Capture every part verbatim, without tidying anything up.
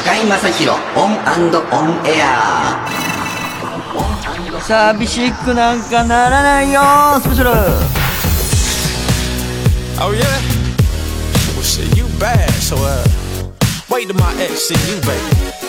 中井正広オン&オンエア。 寂しくなんかならないよスペシャル。 Oh yeah? Well shit, you bad, so uh wait till my ex see you, baby.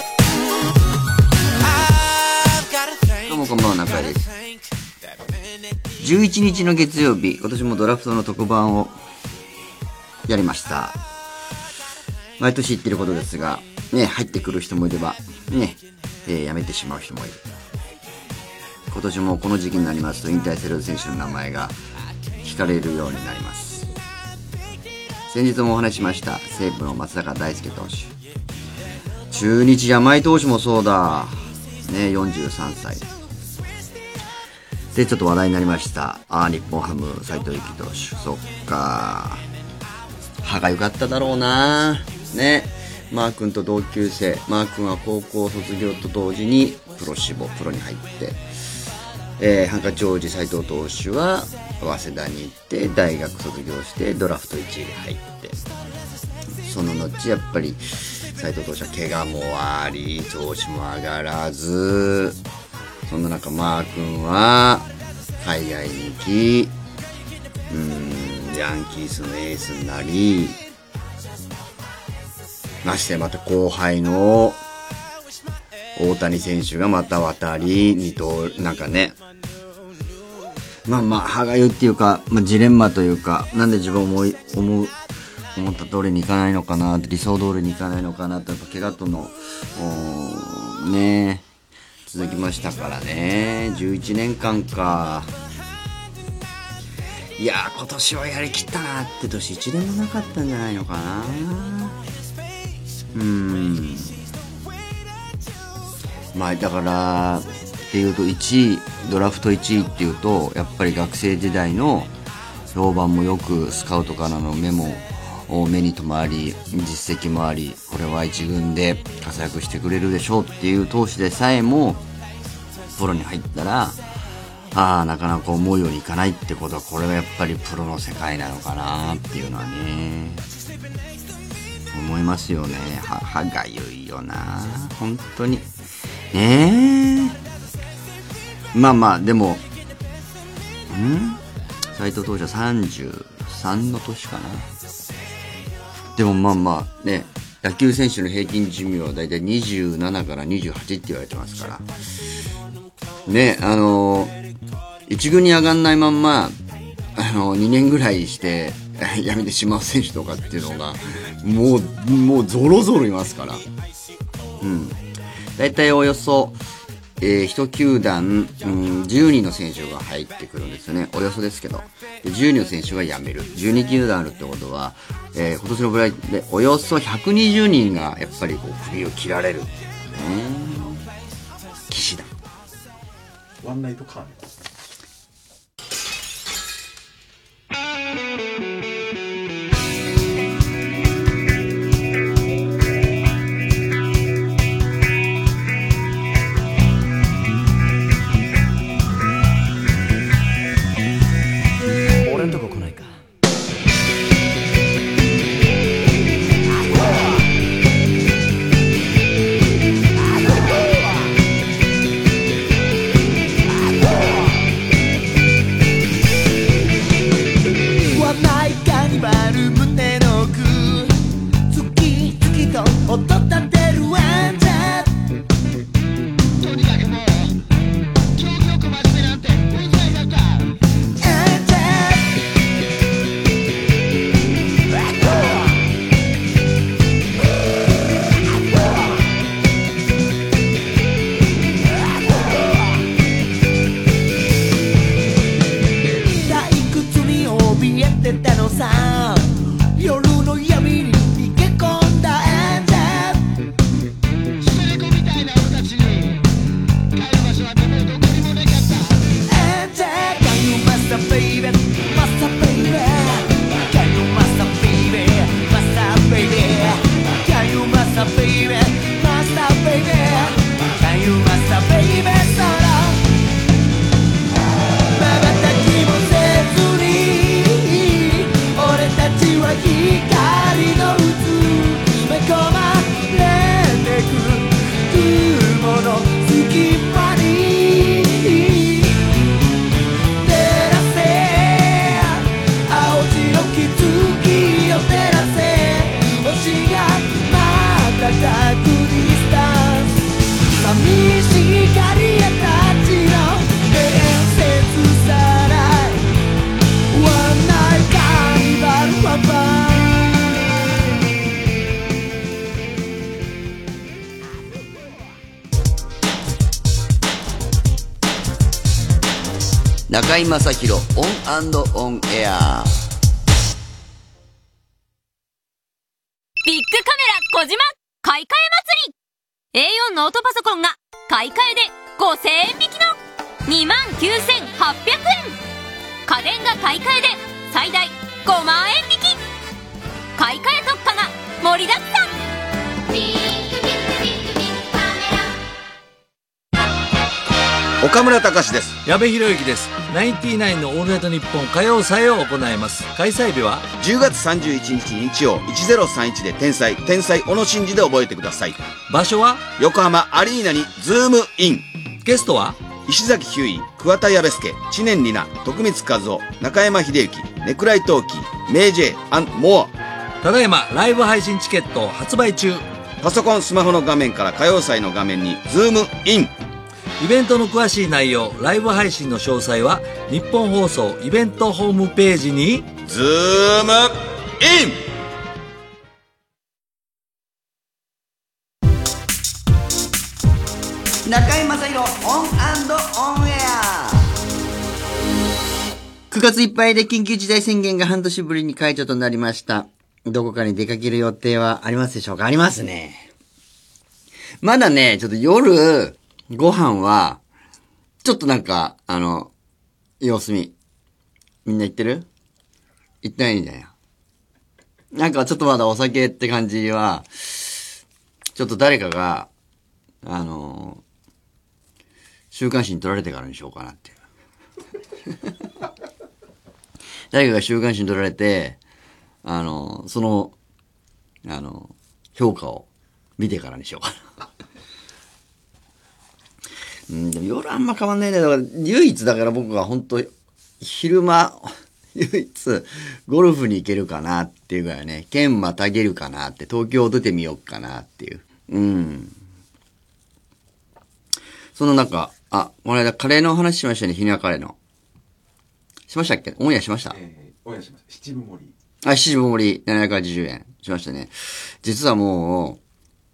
どうもこんばんは、中井です。じゅういちにちの月曜日、今年もドラフトの特番をやりました。毎年言ってることですがね、入ってくる人もいればね、えー、辞めてしまう人もいる。今年もこの時期になりますと引退する選手の名前が聞かれるようになります。先日もお話ししました西武の松坂大輔投手、中日山井投手もそうだね、よんじゅうさんさいでちょっと話題になりました。あー日本ハム斎藤佑樹投手、そっか歯が良かっただろうなね。マー君と同級生、マー君は高校卒業と同時にプロ志望プロに入って、えー、ハンカチ王子斎藤投手は早稲田に行って大学卒業してドラフトいちいで入って、その後やっぱり斎藤投手は怪我もあり調子も上がらず、そんな中マー君は海外に行き、うーんヤンキースのエースになり、ましてまた後輩の大谷選手がまた渡り二刀なんかね、まあまあ歯がゆいっていうか、まあ、ジレンマというか、なんで自分思い思う思った通りにいかないのかなって、理想通りにいかないのかなって、やっぱ怪我とのね続きましたからね。じゅういちねんかんか。いやー今年はやりきったなって年一年もなかったんじゃないのかな。うーんまあだからっていうといちいドラフトいちいっていうとやっぱり学生時代の評判もよく、スカウトからの目も目に留まり実績もあり、これは一軍で活躍してくれるでしょうっていう投手でさえもプロに入ったらああなかなか思うようにいかないってことは、これはやっぱりプロの世界なのかなっていうのはね思いますよね。歯がゆいよな本当にねえ。まあまあでもん斎藤投手はさんじゅうさんの年かな。でもまあまあね、野球選手の平均寿命はだいたいにじゅうななからにじゅうはちって言われてますからね。あの一軍に上がんないまんまあのにねんぐらいして辞めてしまう選手とかっていうのがもうもうゾロゾロいますから、うんだいたいおよそ、えー、いち球団、うん、じゅうにんの選手が入ってくるんですよね。およそですけど、でじゅうにんの選手が辞める、じゅうに球団あるってことは、えー、今年のブライでおよそひゃくにじゅうにんがやっぱりこう首を切られるっていうね。騎士団ワンナイトカーニバル。光の渦埋め込まれてく中井正広オン&オンエア。 ビッグカメラ小島買い替え祭り エーよん ノートパソコンが買い替えでごせんえん引きの にまんきゅうせんはっぴゃくえん、家電が買い替えで最大ごまんえん引き。買い替え特価が盛りだくさん。ビッグビッグビッグビッグカメラ。 岡村隆史です。 矢部博之です。ナインティナインのオールナイトニッポン歌謡祭を行います。開催日はじゅうがつさんじゅういちにち日曜いちぜろさんいちで天才天才小野伸二で覚えてください。 場所は横浜アリーナにズームイン。 ゲストは石崎ひゅーい、桑田矢部助、知念里奈、徳光和夫、中山秀幸、ネクライトーキー、メイジェイ、アンモア。 ただいまライブ配信チケット発売中。 パソコンスマホの画面から歌謡祭の画面にズームイン。 イベントの詳しい内容、ライブ配信の詳細は日本放送イベントホームページにズームイン。 中井正広オン&オンエア。 くがついっぱいで緊急事態宣言が半年ぶりに解除となりました。どこかに出かける予定はありますでしょうか？ありますね。まだね、ちょっと夜、ご飯は、ちょっとなんか、あの、様子見。みんな行ってる？行ってないんだよ。なんかちょっとまだお酒って感じは、ちょっと誰かが、あの、週刊誌に撮られてからにしようかなっていう。誰かが週刊誌に撮られて、あの、その、あの、評価を見てからにしようかな。うん、でも夜あんま変わんないね。だから唯一だから僕が本当昼間、唯一ゴルフに行けるかなっていうぐらいね、県またげるかなって、東京出てみようかなっていう。うん。その中、あ、この間カレーの話しましたね、ひなカレーの。しましたっけ？オンエアしました？ えー、オンエアしました。七分盛り。 あ、七分盛り、ななひゃくはちじゅうえんしましたね。実はもう、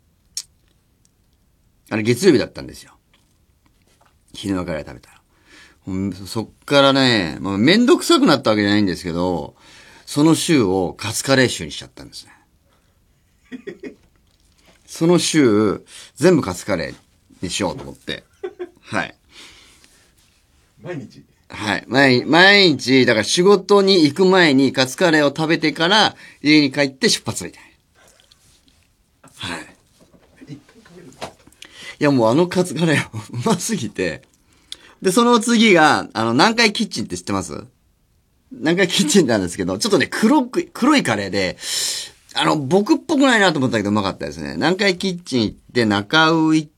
あれ月曜日だったんですよ。ひなカレー食べたら。そっからね、まあ、めんどくさくなったわけじゃないんですけど、その週をカツカレー週にしちゃったんですね。その週、全部カツカレーにしようと思って。はい。 毎日はい。毎、毎日、だから仕事に行く前にカツカレーを食べてから家に帰って出発みたいな。はい。いやもうあのカツカレーうますぎて。で、その次が、あの、南海キッチンって知ってます？南海キッチンなんですけど、ちょっとね、黒く、黒いカレーで、あの、僕っぽくないなと思ったけどうまかったですね。南海キッチン行って、中尾行って、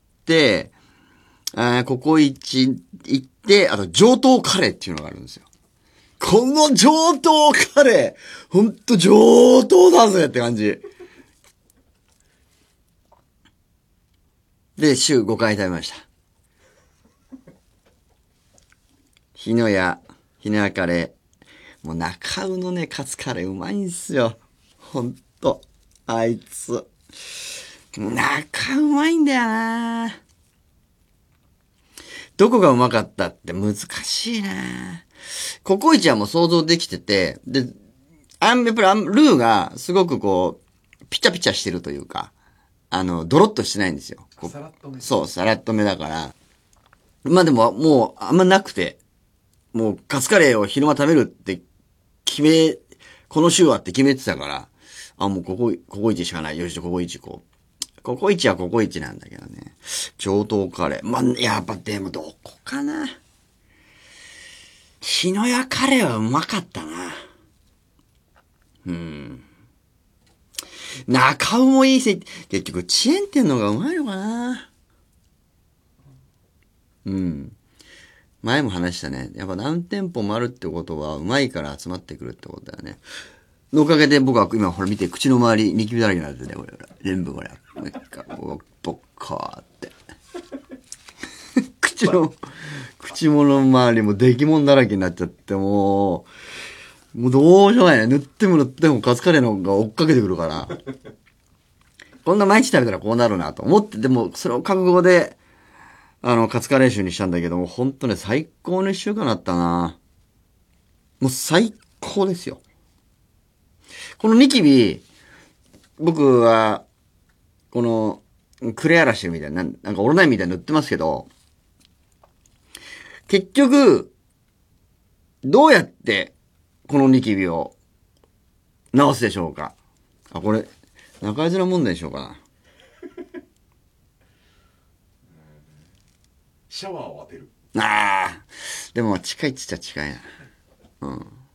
あココイチ行って、あと上等カレーっていうのがあるんですよ。この上等カレー、ほんと上等だぜって感じ。で、週ごかい食べました。日野屋、日野屋カレー。もう中尾のね、カツカレーうまいんすよ。ほんと。あいつ。中うまいんだよな。どこがうまかったって難しいな。ココイチはもう想像できてて、で、あん、やっぱりあん、ルーがすごくこう、ピチャピチャしてるというか、あの、ドロッとしてないんですよ。 サラッと目。 そう、サラッと目だから。まあでも、もう、あんまなくて、もう、カツカレーを昼間食べるって決め、この週はって決めてたから、あ、もうここ、ココイチしかない。よし、ココイチ行こう。ココイチはココイチなんだけどね。上等カレー。まあ、やっぱでもどこかな。日野屋カレーはうまかったな。うん。中尾もいいし、結局チェーン店の方がうまいのかな。うん。前も話したね。やっぱ何店舗もあるってことはうまいから集まってくるってことだよね。のおかげで僕は今ほら見て口の周りニキビだらけになってね、これ。全部これ。なんか、ボッカーって。口の、口物周りも出来物だらけになっちゃって、もう、もうどうしようもないね。塗っても塗ってもカツカレーの方が追っかけてくるから。こんな毎日食べたらこうなるなと思って、でもそれを覚悟で、あの、カツカレー臭にしたんだけども、ほんとね、最高の一週間だったな。 もう最高ですよ。このニキビ、僕は、この、クレアラシルみたいな、なんかオロナインみたいなの塗ってますけど、結局、どうやって、このニキビを治すでしょうか。あ、これ、中居面問題にしようかな。 シャワーを当てる。 ああ、でも近いっつっちゃ近いな。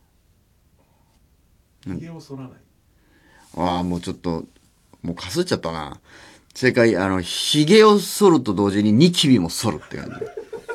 うん。 髭を剃らない。 ああ、もうちょっと、もうかすっちゃったな。正解、あの、髭を剃ると同時にニキビも剃るって感じ。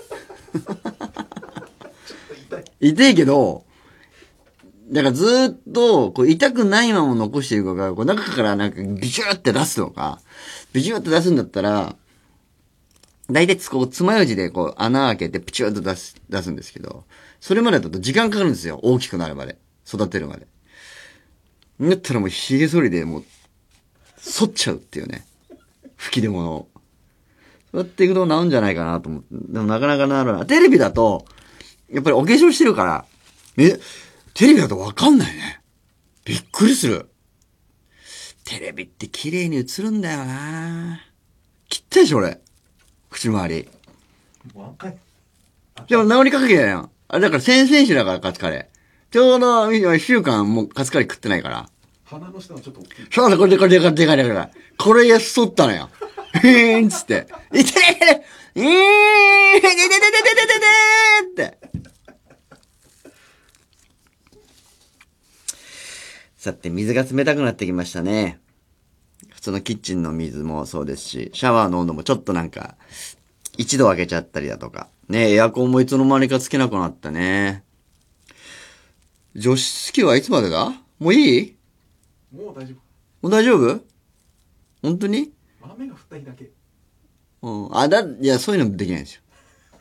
痛いけど、だからずーっと、こう痛くないまま残していくか、こう中からなんかビシューって出すのか、ビシューって出すんだったら、大体こう爪楊枝でこう穴開けてピチューっと出す、出すんですけど、それまでだと時間かかるんですよ。大きくなるまで。育てるまで。だったらもう髭剃りでもう、剃っちゃうっていうね。吹き出物を。そうやっていくと治るんじゃないかなと思って。でもなかなかならない。テレビだと、やっぱりお化粧してるから、え、テレビだとわかんないね。びっくりする。テレビって綺麗に映るんだよな。汚いでしょ、俺。口周り。 もう赤い。 でも治りかけだよ。あれだから先々週だからカツカレー。ちょうど一週間もうカツカレー食ってないから。 鼻の下はちょっと大きい。 そうだ、これでこれでこれでこれでこれ。これやっそったのよ。へーんつって。いててててえーいてててててててって。さて、水が冷たくなってきましたね。普通のキッチンの水もそうですし、シャワーの温度もちょっとなんか、一度上げちゃったりだとか。ね、エアコンもいつの間にかつけなくなったね。除湿機はいつまでだ？もういい？ もう大丈夫。 もう大丈夫？本当に？ 雨が降った日だけ。 うん。あ、だ、いや、そういうのできないんですよ。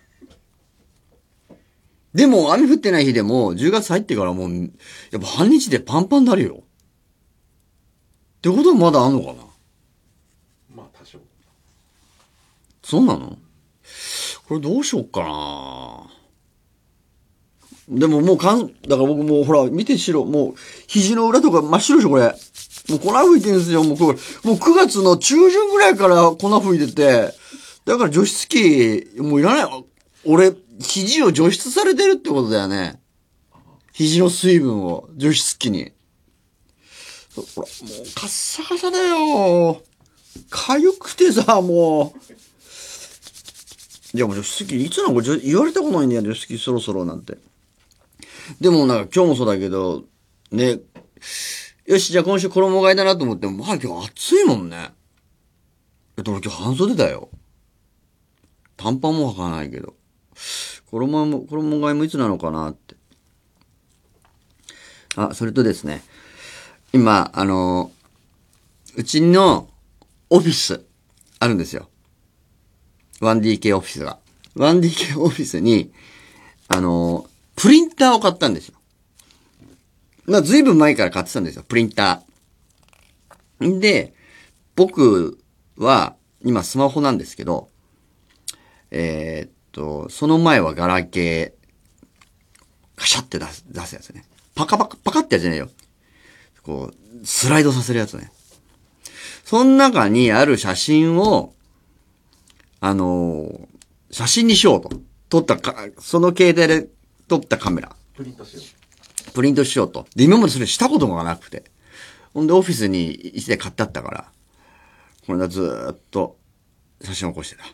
でも、雨降ってない日でも、じゅうがつ入ってからもう、やっぱ半日でパンパンになるよ。ってことはまだあんのかな？ まあ多少。 そうなの？これどうしよっかな。でももうかん、だから僕もうほら、見て白、もう、肘の裏とか真っ白でしょ、これ。もう粉吹いてるんですよ、もうこれ。もうくがつの中旬ぐらいから粉吹いてて、だから除湿機、もういらない。俺、肘を除湿されてるってことだよね。肘の水分を、除湿機に。ほら、もうカッサカサだよ。かゆくてさ、もう。いや、もう除湿機、いつなのこれ言われたことないんだよ、除湿機そろそろなんて。でもなんか今日もそうだけど、ね、よし、じゃあ今週衣替えだなと思っても、まあ今日暑いもんね。えっと、俺今日半袖だよ。短パンも履かないけど。衣も、衣替えもいつなのかなって。あ、それとですね。今、あの、うちのオフィスあるんですよ。ワンディーケー オフィスが。ワンディーケー オフィスに、あの、プリンターを買ったんですよ。まあ、ずいぶん前から買ってたんですよ、プリンター。んで、僕は、今スマホなんですけど、えー、っと、その前はガラケー、カシャって出す、出すやつね。パカパカ、パカってやつじゃないよ。こう、スライドさせるやつね。その中にある写真を、あのー、写真にしようと。撮ったか、その携帯で撮ったカメラ。 プリントしよう。 プリントしようと。で、今までそれしたことがなくて。ほんで、オフィスに一台買ってあったから、これがずーっと写真を起こしてた。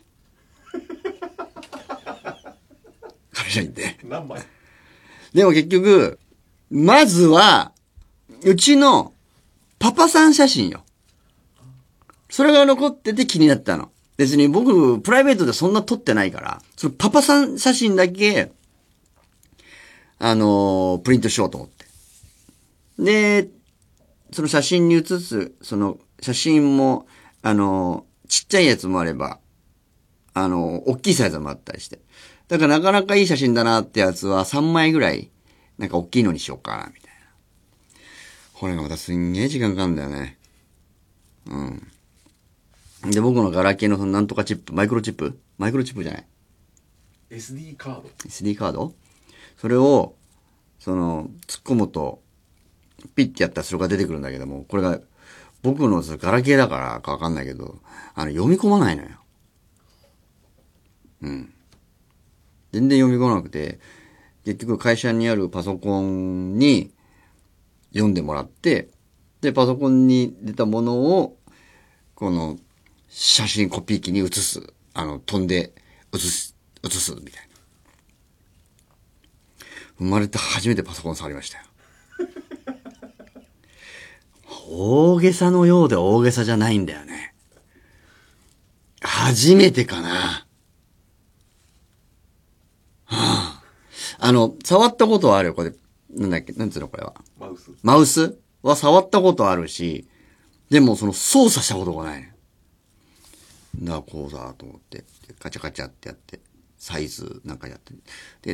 会社員で。 何枚？ でも結局、まずは、うちのパパさん写真よ。それが残ってて気になったの。別に僕、プライベートでそんな撮ってないから、そのパパさん写真だけ、あのー、プリントしようと思って。で、その写真に写す、その写真も、あのー、ちっちゃいやつもあれば、あのー、大きいサイズもあったりして。だからなかなかいい写真だなってやつはさんまいぐらい、なんか大きいのにしようかな、みたいな。これがまたすんげえ時間かかるんだよね。うん。で、僕のガラケーのそのなんとかチップ、マイクロチップマイクロチップじゃないエスディー カード。 エスディー カードそれを、 その、突っ込むと、ピッてやったらそれが出てくるんだけども、これが、僕のガラケーだからかわかんないけど、あの、読み込まないのよ。うん。全然読み込まなくて、結局会社にあるパソコンに読んでもらって、で、パソコンに出たものを、この、写真コピー機に写す。あの、飛んで、写す、写す、みたいな。生まれて初めてパソコン触りましたよ。大げさのようで大げさじゃないんだよね。初めてかな。はあ、あの、触ったことはあるよ、これ。なんだっけ、なんつうの、これは。 マウス。 マウスは触ったことあるし、でもその操作したことがない。だからこうだと思って、ガチャガチャってやって、サイズなんかやって、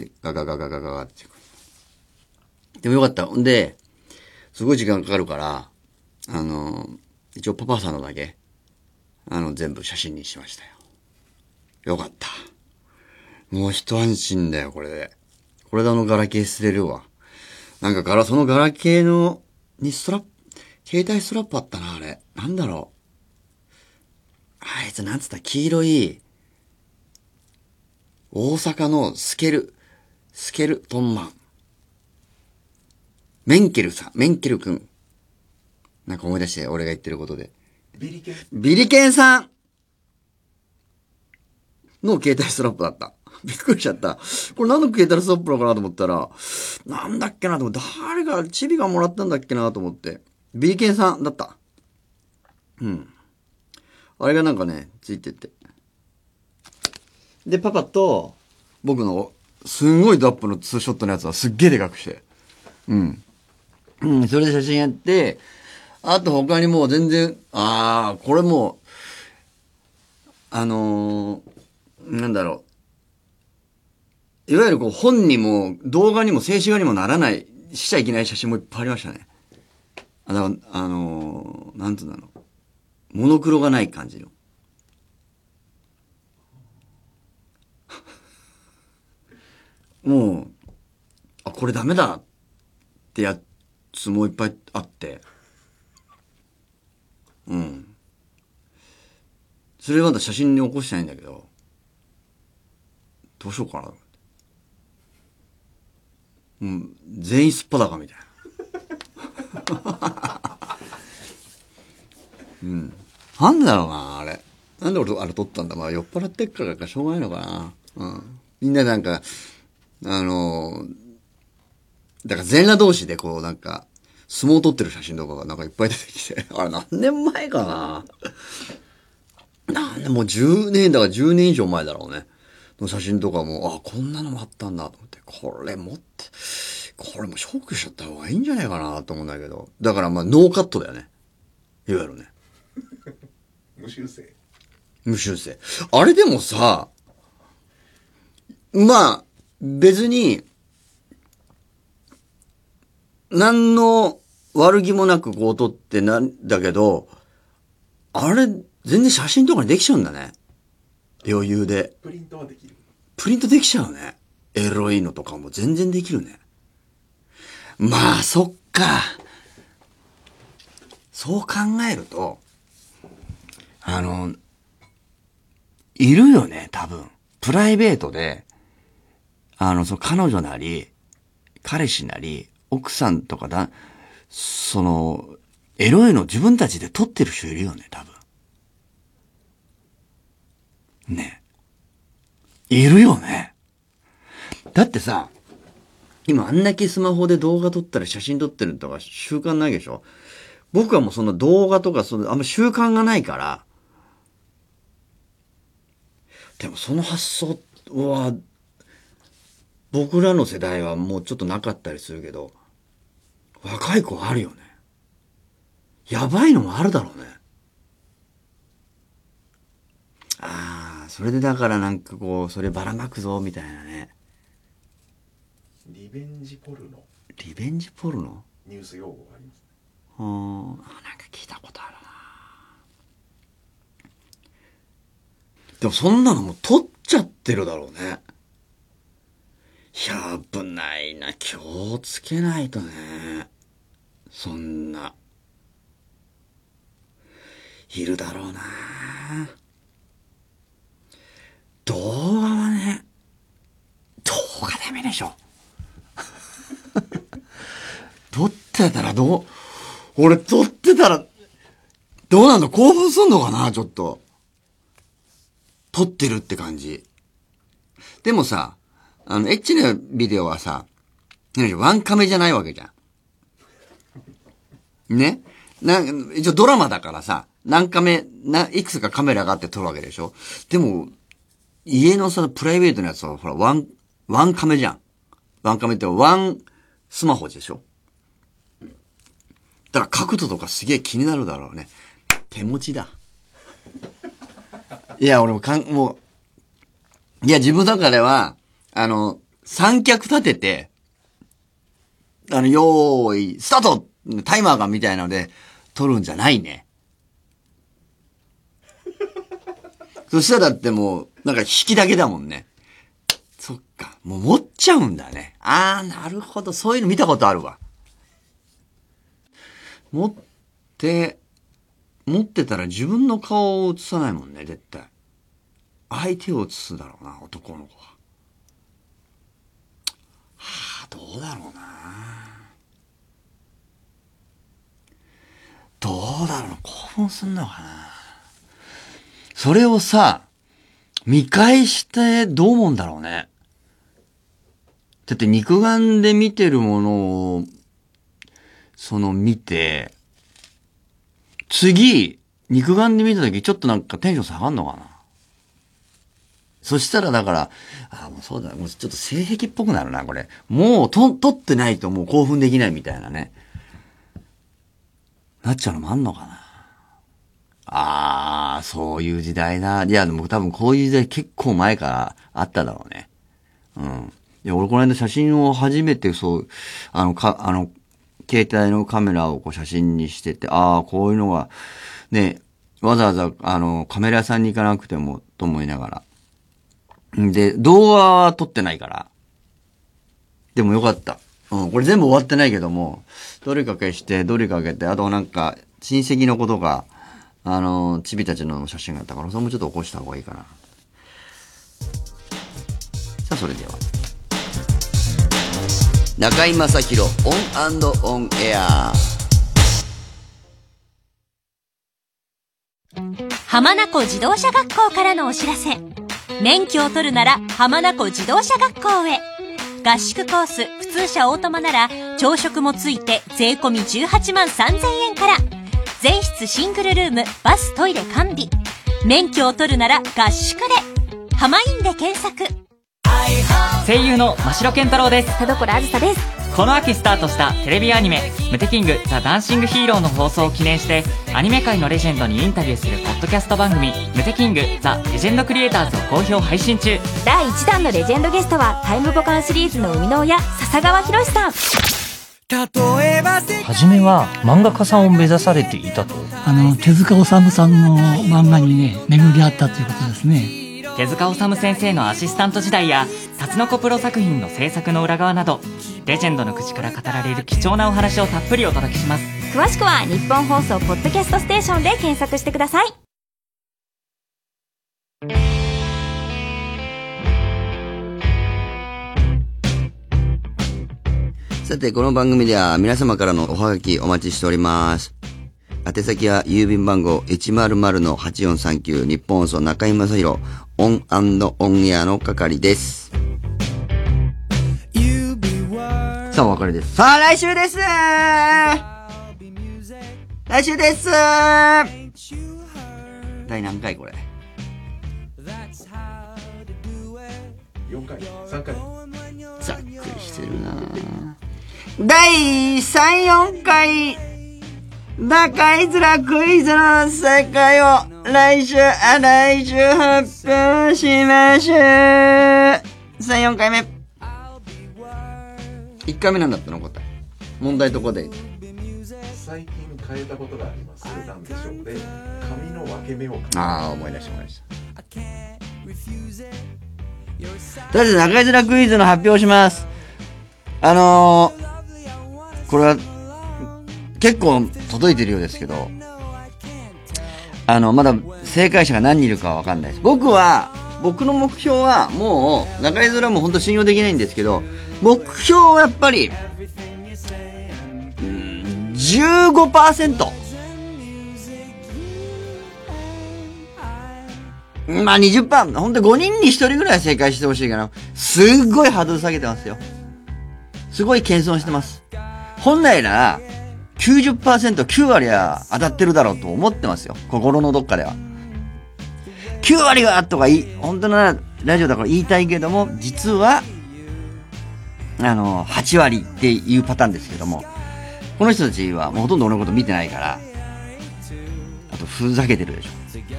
で、ガガガガガガガって。でもよかった。んで、すごい時間かかるから、あの、一応パパさんのだけ、あの、全部写真にしましたよ。よかった。もう一安心だよ、これで。これであのガラケー捨てれるわ。なんかガラ、そのガラケーの、にストラップ、携帯ストラップあったな、あれ。なんだろう。あいつ、なんつった、黄色い、大阪のスケル、スケルトンマン。メンケルさん、メンケルくん。なんか思い出して、俺が言ってることで。 ビリケン。 ビリケンさんの携帯ストラップだった。びっくりしちゃった。これ何の携帯ストラップなのかなと思ったら、なんだっけなと思って、誰が、チビがもらったんだっけなと思って。ビリケンさんだった。うん。あれがなんかね、ついてて。で、パパと、僕の、すんごいドアップのツーショットのやつはすっげえでかくして。うん。うん、それで写真やって、あと他にもう全然、ああ、これもう、あのー、なんだろう。いわゆるこう本にも動画にも静止画にもならない、しちゃいけない写真もいっぱいありましたね。あ、だから、あのー、なんつうんだろう。モノクロがない感じの。もう、あ、これダメだってやつもいっぱいあって。うん。それまだ写真に起こしてないんだけど、どうしようかな。うん、全員すっぱだかみたいな。うん。なんだろうな、あれ。なんで俺あれ撮ったんだ。まあ酔っ払ってっからかしょうがないのかな。うん。みんななんか、あのー、だから全裸同士でこうなんか、相撲撮ってる写真とかがなんかいっぱい出てきて、あれ何年前かな。なんでもうじゅうねんだからじゅうねん以上前だろうね。の写真とかも、あ、こんなのもあったんだと思って、これ持って、これも消去しちゃった方がいいんじゃないかなと思うんだけど。だからまあノーカットだよね。いわゆるね。 無修正。 無修正。あれでもさ、まあ、別に、何の悪気もなくこう撮ってなんだけど、あれ、全然写真とかにできちゃうんだね。余裕で。 プリントはできる。 プリントできちゃうね。エロいのとかも全然できるね。まあ、そっか。そう考えると、あの、いるよね、多分。プライベートで、あの、その彼女なり、彼氏なり、奥さんとかだ、その、エロいの自分たちで撮ってる人いるよね、多分。ね。いるよね。だってさ、今あんだけスマホで動画撮ったり写真撮ってるとか習慣ないでしょ？僕はもうその動画とかそのあんま習慣がないから。でもその発想は、僕らの世代はもうちょっとなかったりするけど、若い子はあるよね。やばいのもあるだろうね。ああ、それでだからなんかこう、そればらまくぞ、みたいなね。 リベンジポルノ。 リベンジポルノ？ ニュース用語があります。 あー、なんか聞いたことあるな。でもそんなのもう撮っちゃってるだろうね。 や、危ないな。気をつけないとね。そんな。いるだろうな。動画はね、動画ダメでしょ。撮ってたらどう、俺撮ってたら、どうなんだ、興奮すんのかな、ちょっと。撮ってるって感じ。でもさ、あの、エッチなビデオはさ、ワンカメじゃないわけじゃん。ね？な、一応ドラマだからさ、何カメ、な、いくつかカメラがあって撮るわけでしょ？でも、家のそのプライベートのやつは、ほら、ワン、ワンカメじゃん。ワンカメってワンスマホでしょ？だから角度とかすげえ気になるだろうね。手持ちだ。いや、俺もかん、もう、いや、自分の中では、あの、三脚立てて、あの、よーい、スタートタイマーがみたいなので、撮るんじゃないね。そしたらだってもう、なんか引きだけだもんね。そっか、もう持っちゃうんだね。あー、なるほど、そういうの見たことあるわ。持って、持ってたら自分の顔を映さないもんね、絶対。相手を映すだろうな、男の子は。はあ、どうだろうな。どうだろうな、興奮すんのかな。それをさ、見返してどう思うんだろうね。だって肉眼で見てるものを、その見て、次、肉眼で見たときちょっとなんかテンション下がんのかな。そしたらだから、ああ、もうそうだ、もうちょっと性癖っぽくなるな、これ。もうと、撮ってないともう興奮できないみたいなね。なっちゃうのもあんのかな。ああ、そういう時代な。いや、でも多分こういう時代結構前からあっただろうね。うん。いや、俺この間写真を初めてそう、あの、か、あの、携帯のカメラをこう写真にしてて、ああ、こういうのが、ね、わざわざ、あの、カメラ屋さんに行かなくても、と思いながら。で、動画は撮ってないから。でもよかった。うん、これ全部終わってないけども、どれか消して、どれか開けて、あとなんか、親戚のことが、あの、チビたちの写真があったから、それもちょっと起こした方がいいかな。さあ、それでは。中居正広オン&オンエア。 浜名湖自動車学校からのお知らせ。免許を取るなら浜名湖自動車学校へ。合宿コース普通車オートマなら朝食もついて税込みじゅうはちまんさんぜんえんから。全室シングルルーム、バストイレ完備。免許を取るなら合宿で。浜インで検索。 声優の真城健太郎です。 田所あずさです。 この秋スタートしたテレビアニメ「ムテキングザ・ダンシング・ヒーロー」の放送を記念してアニメ界のレジェンドにインタビューするポッドキャスト番組「ムテキングザ・レジェンド・クリエイターズ」を好評配信中。 だいいちだんのレジェンドゲストはタイムボカンシリーズの生みの親笹川博さん。 初めは漫画家さんを目指されていたと。 あの手塚治虫さんの漫画にね巡り合ったということですね。 手塚治虫先生のアシスタント時代やタツノコプロ作品の制作の裏側などレジェンドの口から語られる貴重なお話をたっぷりお届けします。 詳しくは日本放送ポッドキャストステーションで検索してください。 さて、この番組では皆様からのおはがきお待ちしております。宛先は郵便番号 いちまるまるのはちよんさんきゅう 日本放送中居正広オン&オンエアの係です。さあ、お別れです。さあ、来週です来週です第何回これよんかいさんかいざっくりしてるな第さん、よんかい中居面クイズの正解を来週、あ、来週発表しましょう。さん、よんかいめ。いっかいめなんだったの答え。問題どこで最近変えたことがあります。なんでしょうね。髪の分け目を変えた。 ああ、思い出した思い出した。 とりあえず中居面クイズの発表します。あのー、これは結構届いてるようですけど、あのまだ正解者が何人いるかは分かんないです。僕は僕の目標はもう中居面も本当信用できないんですけど、目標はやっぱり、うん、じゅうごパーセント、まあ にじゅっパーセント、 本当にごにんにひとりぐらい正解してほしいかな。すっごいハードル下げてますよ。すごい謙遜してます。本来なら きゅうじゅっパーセント、きゅう割は当たってるだろうと思ってますよ、心のどっかでは。きゅう割はとかいい、本当のラジオだから言いたいけども、実はあのはち割っていうパターンですけども、この人たちはもうほとんど俺のこと見てないから、あとふざけてるでしょ。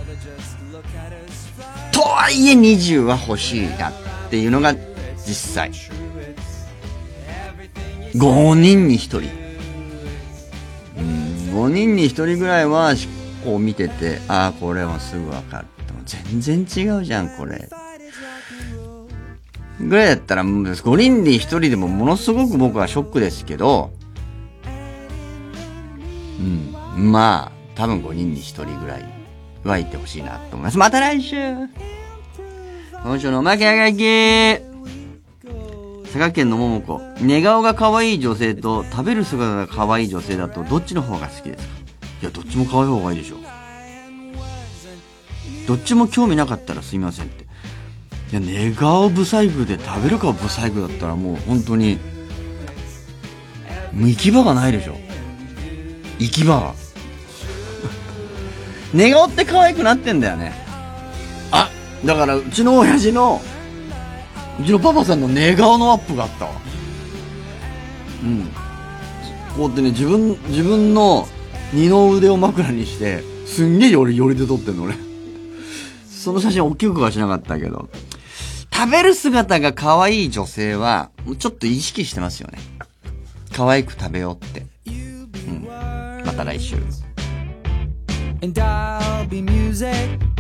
とはいえにじゅうは欲しいなっていうのが実際。ごにんにひとり、うん、ごにんにひとりぐらいはこう見てて、ああこれはすぐ分かる、全然違うじゃんこれぐらいだったら、ごにんにひとりでもものすごく僕はショックですけど、うん、まあ多分ごにんにひとりぐらいはいてほしいなと思います。また来週。今週のおまけあがき、佐賀県の桃子、寝顔が可愛い女性と食べる姿が可愛い女性だとどっちの方が好きですか？いや、どっちも可愛い方がいいでしょ。どっちも興味なかったらすいませんって。いや、寝顔ブサイクで食べる顔ブサイクだったらもう本当にもう行き場がないでしょ。行き場が寝顔って可愛くなってんだよね。あ、だからうちの親父のうちのパパさんの寝顔のアップがあったわ。うん。こうやってね、自分自分の二の腕を枕にしてすんげえよりよりで撮ってんの俺。その写真大きくはしなかったけど、食べる姿が可愛い女性はちょっと意識してますよね。可愛く食べようって。うん。また来週。 And I'll be music.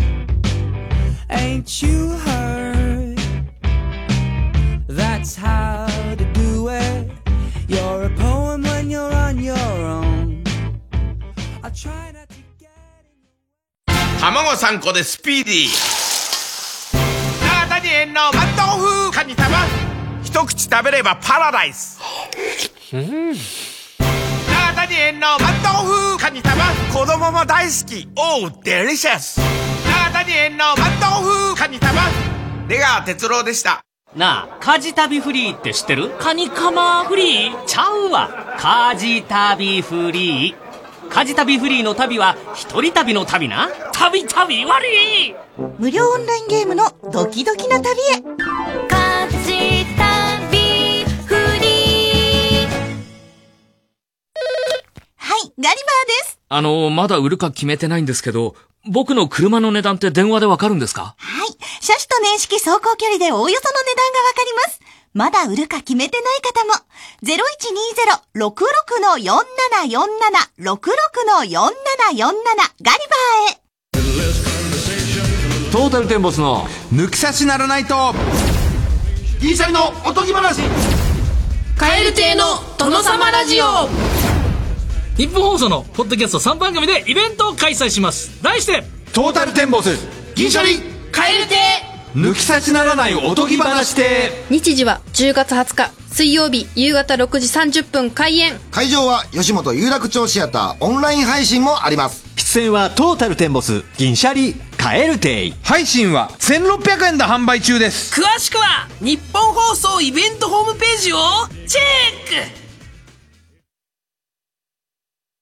Ain't you heard? That's how to do it. You're a poem when you're on your own. I try not to get in. 卵さんこでスピーディー。永谷園のマッ豆腐カニ玉。一口食べればパラダイス。うん。永谷園のマッ豆腐カニ玉。子供も大好き。おうデリシャス。永谷園のマッ豆腐カニ玉。出川哲朗でした。 なあ、カジ旅フリーって知ってる？カニカマフリーちゃうわ。カジ旅フリー。カジ旅フリーの旅は一人旅の旅な。旅旅悪い。 無料オンラインゲームのドキドキな旅へ。 カジ旅フリー。 はい、ガリバーです。 あの、まだ売るか決めてないんですけど、僕の車の値段って電話でわかるんですか？ はい。車種と年式、走行距離でおおよその値段がわかります。まだ売るか決めてない方も、ゼロいちにゼロ ろくろく よんななよんなな ろくろく よんななよんなな ガリバーへ。 トータルテンボスの抜き差しならないと。銀シャリのおとぎ話。 カエル亭の殿様ラジオ。 日本放送のポッドキャストさんばん組でイベントを開催します。題してトータルテンボス銀シャリカエル亭抜き差しならないおとぎ話亭。 日時はじゅうがつはつか水曜日夕方ろくじさんじゅっぷん開演。 会場は吉本有楽町シアター。オンライン配信もあります。 出演はトータルテンボス、銀シャリ、カエル亭。 配信はせんろっぴゃくえんで販売中です。 詳しくは日本放送イベントホームページをチェック。